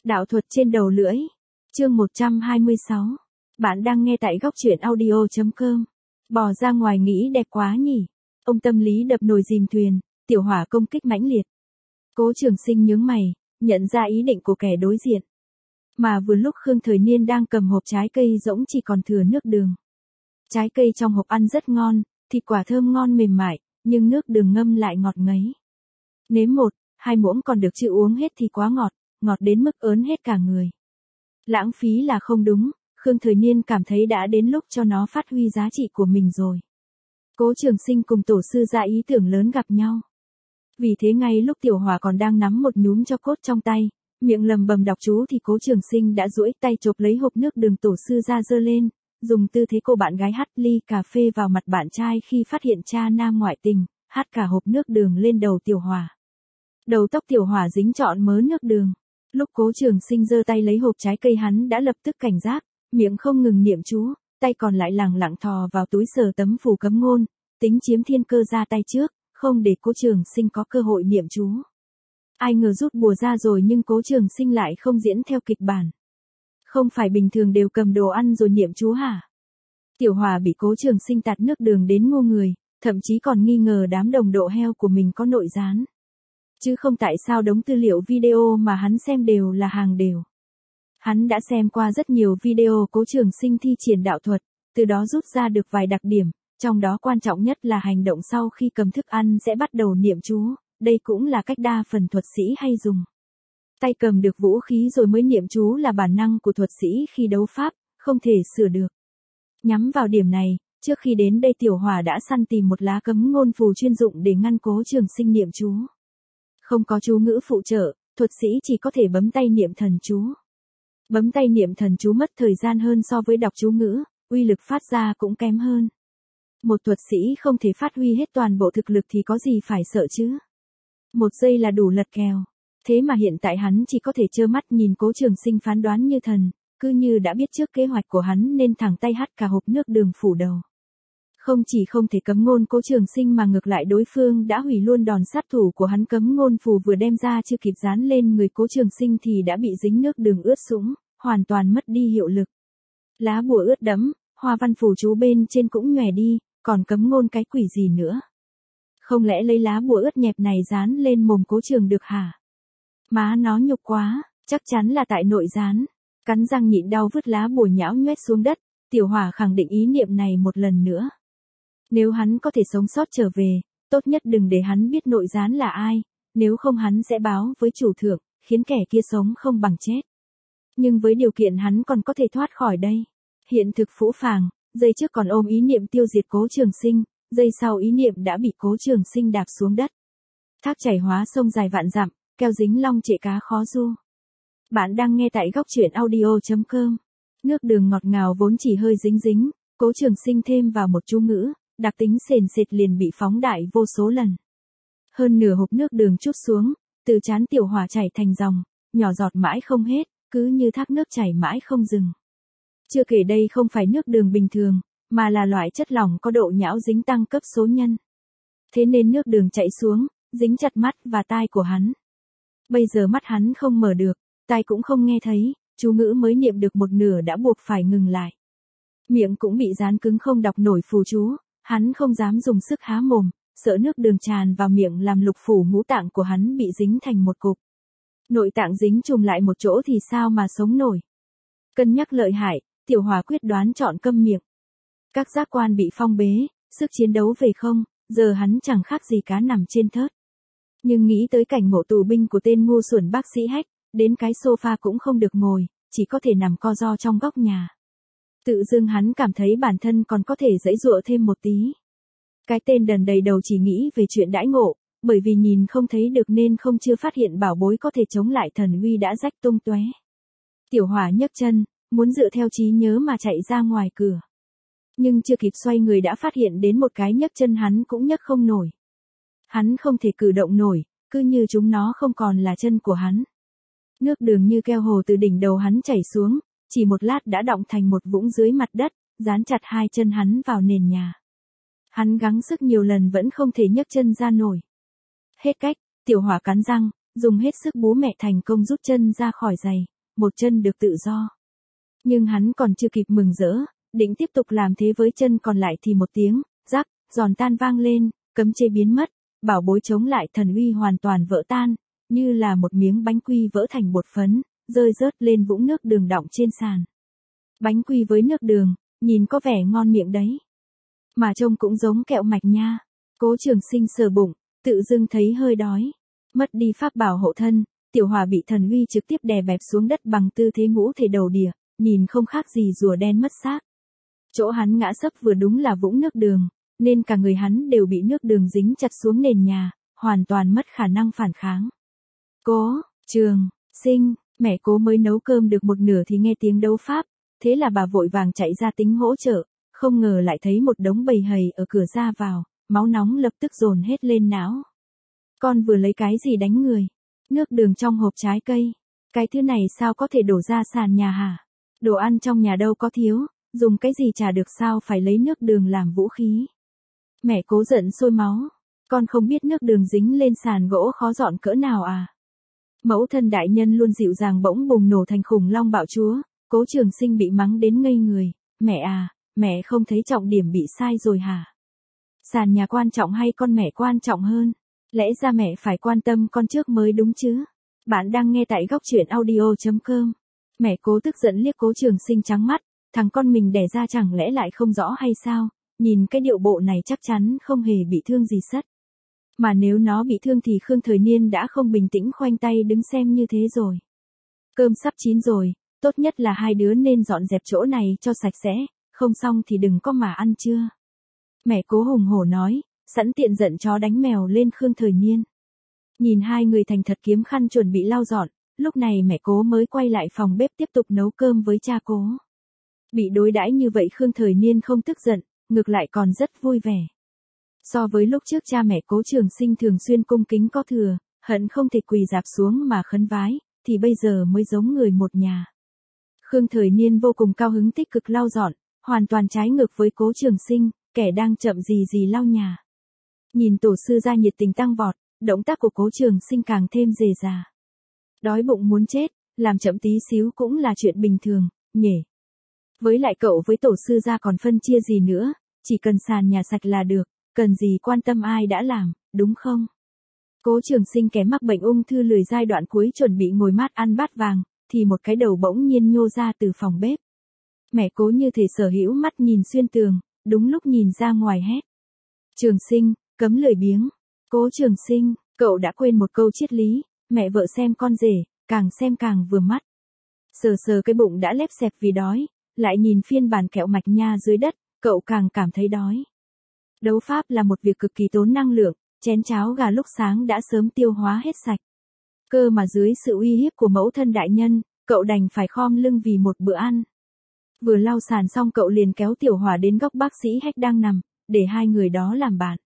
Đạo thuật trên đầu lưỡi. Chương 126. Bạn đang nghe tại góc truyện audio.com. Bò ra ngoài nghĩ đẹp quá nhỉ. Ông tâm lý đập nồi dìm thuyền, tiểu hỏa công kích mãnh liệt. Cố Trường Sinh nhướng mày, nhận ra ý định của kẻ đối diện. Mà vừa lúc Khương Thời Niên đang cầm hộp trái cây rỗng chỉ còn thừa nước đường. Trái cây trong hộp ăn rất ngon, thịt quả thơm ngon mềm mại, nhưng nước đường ngâm lại ngọt ngấy. Nếm 1-2 muỗng còn được chứ uống hết thì quá ngọt, ngọt đến mức ớn hết cả người. Lãng phí là không đúng, Khương Thời Niên cảm thấy đã đến lúc cho nó phát huy giá trị của mình rồi. Cố Trường Sinh cùng tổ sư ra ý tưởng lớn gặp nhau. Vì thế ngay lúc tiểu hỏa còn đang nắm một nhúm cho cốt trong tay, miệng lầm bầm đọc chú thì Cố Trường Sinh đã duỗi tay chộp lấy hộp nước đường tổ sư ra giơ lên, dùng tư thế cô bạn gái hắt ly cà phê vào mặt bạn trai khi phát hiện cha nam ngoại tình, hắt cả hộp nước đường lên đầu tiểu hỏa. Đầu tóc tiểu hỏa dính trọn mớ nước đường. Lúc Cố Trường Sinh giơ tay lấy hộp trái cây hắn đã lập tức cảnh giác, miệng không ngừng niệm chú, tay còn lại lẳng lặng thò vào túi sờ tấm phù cấm ngôn, tính chiếm thiên cơ ra tay trước, không để Cố Trường Sinh có cơ hội niệm chú. Ai ngờ rút bùa ra rồi nhưng Cố Trường Sinh lại không diễn theo kịch bản. Không phải bình thường đều cầm đồ ăn rồi niệm chú hả? Tiểu hỏa bị Cố Trường Sinh tạt nước đường đến ngu người, thậm chí còn nghi ngờ đám đồng độ heo của mình có nội gián. Chứ không tại sao đống tư liệu video mà hắn xem đều là hàng đều. Hắn đã xem qua rất nhiều video Cố Trường Sinh thi triển đạo thuật, từ đó rút ra được vài đặc điểm, trong đó quan trọng nhất là hành động sau khi cầm thức ăn sẽ bắt đầu niệm chú, đây cũng là cách đa phần thuật sĩ hay dùng. Tay cầm được vũ khí rồi mới niệm chú là bản năng của thuật sĩ khi đấu pháp, không thể sửa được. Nhắm vào điểm này, trước khi đến đây tiểu hỏa đã săn tìm một lá cấm ngôn phù chuyên dụng để ngăn Cố Trường Sinh niệm chú. Không có chú ngữ phụ trợ, thuật sĩ chỉ có thể bấm tay niệm thần chú. Bấm tay niệm thần chú mất thời gian hơn so với đọc chú ngữ, uy lực phát ra cũng kém hơn. Một thuật sĩ không thể phát huy hết toàn bộ thực lực thì có gì phải sợ chứ. 1 giây là đủ lật kèo. Thế mà hiện tại hắn chỉ có thể trơ mắt nhìn Cố Trường Sinh phán đoán như thần, cứ như đã biết trước kế hoạch của hắn nên thẳng tay hắt cả hộp nước đường phủ đầu. Không chỉ không thể cấm ngôn Cố Trường Sinh mà ngược lại đối phương đã hủy luôn đòn sát thủ của hắn, cấm ngôn phù vừa đem ra chưa kịp dán lên người Cố Trường Sinh thì đã bị dính nước đường ướt sũng, hoàn toàn mất đi hiệu lực. Lá bùa ướt đẫm, hoa văn phù chú bên trên cũng nhòe đi, còn cấm ngôn cái quỷ gì nữa. Không lẽ lấy lá bùa ướt nhẹp này dán lên mồm Cố Trường được hả? Má nó nhục quá, chắc chắn là tại nội gián. Cắn răng nhịn đau vứt lá bùa nhão nhoét xuống đất, tiểu hỏa khẳng định ý niệm này một lần nữa. Nếu hắn có thể sống sót trở về, tốt nhất đừng để hắn biết nội gián là ai, nếu không hắn sẽ báo với chủ thượng, khiến kẻ kia sống không bằng chết. Nhưng với điều kiện hắn còn có thể thoát khỏi đây. Hiện thực phũ phàng, giây trước còn ôm ý niệm tiêu diệt Cố Trường Sinh, giây sau ý niệm đã bị Cố Trường Sinh đạp xuống đất. Thác chảy hóa sông dài vạn dặm, keo dính long trệ cá khó du. Bạn đang nghe tại góc truyện audio.com. Nước đường ngọt ngào vốn chỉ hơi dính dính, Cố Trường Sinh thêm vào một chú ngữ, đặc tính sền sệt liền bị phóng đại vô số lần. Hơn nửa hộp nước đường trút xuống, từ trán tiểu hỏa chảy thành dòng, nhỏ giọt mãi không hết, cứ như thác nước chảy mãi không dừng. Chưa kể đây không phải nước đường bình thường, mà là loại chất lỏng có độ nhão dính tăng cấp số nhân. Thế nên nước đường chảy xuống, dính chặt mắt và tai của hắn. Bây giờ mắt hắn không mở được, tai cũng không nghe thấy, chú ngữ mới niệm được một nửa đã buộc phải ngừng lại. Miệng cũng bị dán cứng không đọc nổi phù chú, hắn không dám dùng sức há mồm, sợ nước đường tràn vào miệng làm lục phủ ngũ tạng của hắn bị dính thành một cục. Nội tạng dính chùm lại một chỗ thì sao mà sống nổi. Cân nhắc lợi hại, tiểu hỏa quyết đoán chọn câm miệng. Các giác quan bị phong bế, sức chiến đấu về không, giờ hắn chẳng khác gì cá nằm trên thớt. Nhưng nghĩ tới cảnh ngộ tù binh của tên ngu xuẩn bác sĩ Hách, đến cái sofa cũng không được ngồi, chỉ có thể nằm co ro trong góc nhà. Tự dưng hắn cảm thấy bản thân còn có thể giãy giụa thêm một tí. Cái tên đần đầy đầu chỉ nghĩ về chuyện đãi ngộ, bởi vì nhìn không thấy được nên không chưa phát hiện bảo bối có thể chống lại thần uy đã rách tung tóe. Tiểu hỏa nhấc chân, muốn dựa theo trí nhớ mà chạy ra ngoài cửa. Nhưng chưa kịp xoay người đã phát hiện đến một cái nhấc chân hắn cũng nhấc không nổi. Hắn không thể cử động nổi, cứ như chúng nó không còn là chân của hắn. Nước đường như keo hồ từ đỉnh đầu hắn chảy xuống, chỉ một lát đã đọng thành một vũng dưới mặt đất, dán chặt hai chân hắn vào nền nhà. Hắn gắng sức nhiều lần vẫn không thể nhấc chân ra nổi. Hết cách, tiểu hỏa cắn răng, dùng hết sức bú mẹ thành công rút chân ra khỏi giày, một chân được tự do. Nhưng hắn còn chưa kịp mừng rỡ, định tiếp tục làm thế với chân còn lại thì một tiếng, rắc, giòn tan vang lên, cấm chế biến mất, bảo bối chống lại thần uy hoàn toàn vỡ tan, như là một miếng bánh quy vỡ thành bột phấn, rơi rớt lên vũng nước đường đọng trên sàn. Bánh quy với nước đường, nhìn có vẻ ngon miệng đấy. Mà trông cũng giống kẹo mạch nha. Cố Trường Sinh sờ bụng, tự dưng thấy hơi đói. Mất đi pháp bảo hộ thân, Tiểu Hòa bị thần uy trực tiếp đè bẹp xuống đất bằng tư thế ngũ thể đầu đỉa, nhìn không khác gì rùa đen mất xác. Chỗ hắn ngã sấp vừa đúng là vũng nước đường, nên cả người hắn đều bị nước đường dính chặt xuống nền nhà, hoàn toàn mất khả năng phản kháng. Cố Trường Sinh, mẹ Cố mới nấu cơm được một nửa thì nghe tiếng đấu pháp, thế là bà vội vàng chạy ra tính hỗ trợ, không ngờ lại thấy một đống bầy hầy ở cửa ra vào, máu nóng lập tức dồn hết lên não. Con vừa lấy cái gì đánh người? Nước đường trong hộp trái cây. Cái thứ này sao có thể đổ ra sàn nhà hả? Đồ ăn trong nhà đâu có thiếu, dùng cái gì trả được sao phải lấy nước đường làm vũ khí? Mẹ Cố giận sôi máu. Con không biết nước đường dính lên sàn gỗ khó dọn cỡ nào à? Mẫu thân đại nhân luôn dịu dàng bỗng bùng nổ thành khủng long bạo chúa. Cố Trường Sinh bị mắng đến ngây người. Mẹ à, mẹ không thấy trọng điểm bị sai rồi hả? Sàn nhà quan trọng hay con mẹ quan trọng hơn? Lẽ ra mẹ phải quan tâm con trước mới đúng chứ? Bạn đang nghe tại góc truyện audio.com. Mẹ Cố tức giận liếc Cố Trường Sinh trắng mắt, thằng con mình đẻ ra chẳng lẽ lại không rõ hay sao? Nhìn cái điệu bộ này chắc chắn không hề bị thương gì sất. Mà nếu nó bị thương thì Khương Thời Niên đã không bình tĩnh khoanh tay đứng xem như thế rồi. Cơm sắp chín rồi, tốt nhất là hai đứa nên dọn dẹp chỗ này cho sạch sẽ, không xong thì đừng có mà ăn chưa. Mẹ Cố hùng hổ nói, sẵn tiện giận chó đánh mèo lên Khương Thời Niên. Nhìn hai người thành thật kiếm khăn chuẩn bị lau dọn, lúc này mẹ Cố mới quay lại phòng bếp tiếp tục nấu cơm với cha Cố. Bị đối đãi như vậy Khương Thời Niên không tức giận, ngược lại còn rất vui vẻ. So với lúc trước cha mẹ Cố Trường Sinh thường xuyên cung kính có thừa, hận không thể quỳ rạp xuống mà khấn vái, thì bây giờ mới giống người một nhà. Khương Thời Niên vô cùng cao hứng tích cực lau dọn, hoàn toàn trái ngược với Cố Trường Sinh, kẻ đang chậm gì lau nhà. Nhìn tổ sư gia nhiệt tình tăng vọt, động tác của Cố Trường Sinh càng thêm rề rà. Đói bụng muốn chết, làm chậm tí xíu cũng là chuyện bình thường, nhỉ. Với lại cậu với tổ sư gia còn phân chia gì nữa, chỉ cần sàn nhà sạch là được, cần gì quan tâm ai đã làm, đúng không? Cố Trường Sinh kẻ mắc bệnh ung thư lười giai đoạn cuối chuẩn bị ngồi mát ăn bát vàng, thì một cái đầu bỗng nhiên nhô ra từ phòng bếp. Mẹ Cố như thể sở hữu mắt nhìn xuyên tường, đúng lúc nhìn ra ngoài hét. Trường Sinh, cấm lười biếng. Cố Trường Sinh, cậu đã quên một câu triết lý, mẹ vợ xem con rể, càng xem càng vừa mắt. Sờ cái bụng đã lép xẹp vì đói, lại nhìn phiên bản kẹo mạch nha dưới đất, cậu càng cảm thấy đói. Đấu pháp là một việc cực kỳ tốn năng lượng, chén cháo gà lúc sáng đã sớm tiêu hóa hết sạch. Cơ mà dưới sự uy hiếp của mẫu thân đại nhân, cậu đành phải khom lưng vì một bữa ăn. Vừa lau sàn xong cậu liền kéo Tiểu Hòa đến góc bác sĩ Hách đang nằm, để hai người đó làm bạn.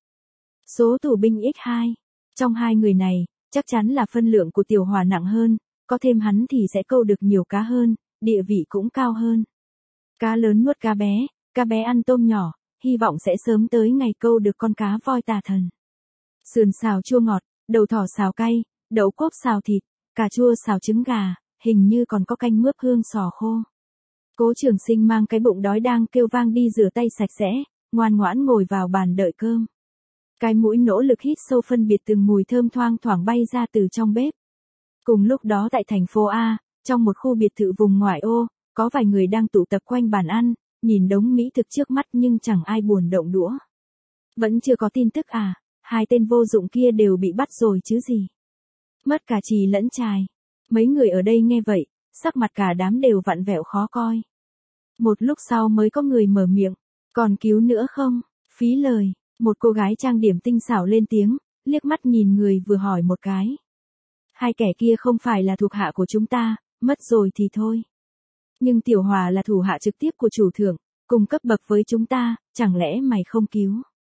Số tù binh x2. Trong hai người này, chắc chắn là phân lượng của Tiểu Hòa nặng hơn, có thêm hắn thì sẽ câu được nhiều cá hơn, địa vị cũng cao hơn. Cá lớn nuốt cá bé ăn tôm nhỏ, hy vọng sẽ sớm tới ngày câu được con cá voi tà thần. Sườn xào chua ngọt, đầu thỏ xào cay, đậu cốp xào thịt, cà chua xào trứng gà, hình như còn có canh mướp hương sò khô. Cố Trường Sinh mang cái bụng đói đang kêu vang đi rửa tay sạch sẽ, ngoan ngoãn ngồi vào bàn đợi cơm. Cái mũi nỗ lực hít sâu phân biệt từng mùi thơm thoang thoảng bay ra từ trong bếp. Cùng lúc đó tại thành phố A, trong một khu biệt thự vùng ngoại ô, có vài người đang tụ tập quanh bàn ăn, nhìn đống mỹ thực trước mắt nhưng chẳng ai buồn động đũa. Vẫn chưa có tin tức à, hai tên vô dụng kia đều bị bắt rồi chứ gì. Mất cả chì lẫn chài. Mấy người ở đây nghe vậy, sắc mặt cả đám đều vặn vẹo khó coi. Một lúc sau mới có người mở miệng, còn cứu nữa không? Phí lời, một cô gái trang điểm tinh xảo lên tiếng, liếc mắt nhìn người vừa hỏi một cái. Hai kẻ kia không phải là thuộc hạ của chúng ta, mất rồi thì thôi. Nhưng Tiểu Hòa là thủ hạ trực tiếp của chủ thượng, cùng cấp bậc với chúng ta, chẳng lẽ mày không cứu?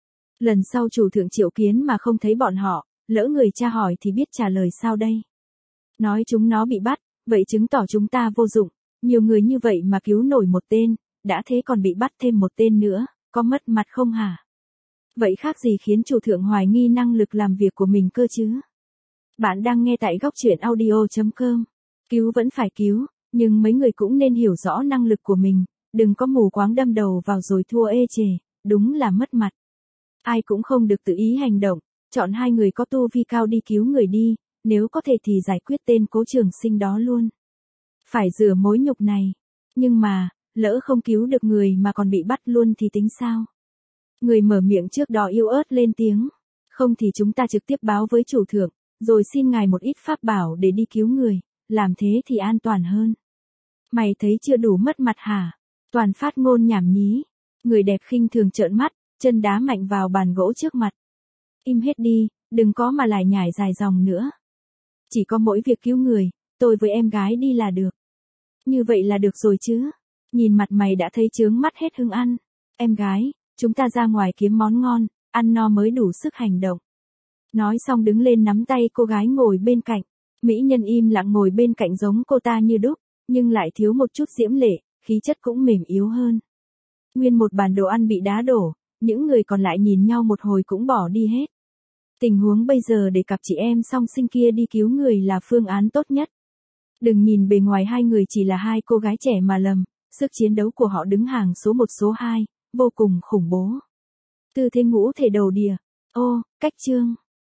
Lần sau chủ thượng triệu kiến mà không thấy bọn họ, lỡ người cha hỏi thì biết trả lời sao đây? Nói chúng nó bị bắt, vậy chứng tỏ chúng ta vô dụng, nhiều người như vậy mà cứu nổi một tên, đã thế còn bị bắt thêm một tên nữa, có mất mặt không hả? Vậy khác gì khiến chủ thượng hoài nghi năng lực làm việc của mình cơ chứ? Bạn đang nghe tại góc truyện audio.com. Cứu vẫn phải cứu, Nhưng mấy người cũng nên hiểu rõ năng lực của mình, đừng có mù quáng đâm đầu vào rồi thua ê chề, đúng là mất mặt. Ai cũng không được tự ý hành động, chọn hai người có tu vi cao đi cứu người đi, nếu có thể thì giải quyết tên Cố Trường Sinh đó luôn. Phải rửa mối nhục này. Nhưng mà, lỡ không cứu được người mà còn bị bắt luôn thì tính sao? Người mở miệng trước đó yếu ớt lên tiếng. Không thì chúng ta trực tiếp báo với chủ thượng, rồi xin ngài một ít pháp bảo để đi cứu người, làm thế thì an toàn hơn. Mày thấy chưa đủ mất mặt hả? Toàn phát ngôn nhảm nhí. Người đẹp khinh thường trợn mắt, chân đá mạnh vào bàn gỗ trước mặt. Im hết đi, đừng có mà lải nhải dài dòng nữa. Chỉ có mỗi việc cứu người, tôi với em gái đi là được. Như vậy là được rồi chứ. Nhìn mặt mày đã thấy chướng mắt hết hứng ăn. Em gái, chúng ta ra ngoài kiếm món ngon, ăn no mới đủ sức hành động. Nói xong đứng lên nắm tay cô gái ngồi bên cạnh. Mỹ nhân im lặng ngồi bên cạnh giống cô ta như đúc, nhưng lại thiếu một chút diễm lệ, khí chất cũng mềm yếu hơn. Nguyên một bàn đồ ăn bị đá đổ, những người còn lại nhìn nhau một hồi cũng bỏ đi hết. Tình huống bây giờ để cặp chị em song sinh kia đi cứu người là phương án tốt nhất. Đừng nhìn bề ngoài hai người chỉ là hai cô gái trẻ mà lầm, sức chiến đấu của họ đứng hàng số 1 số 2, vô cùng khủng bố. Tư thế ngũ thể đầu đìa. Ô, cách chương.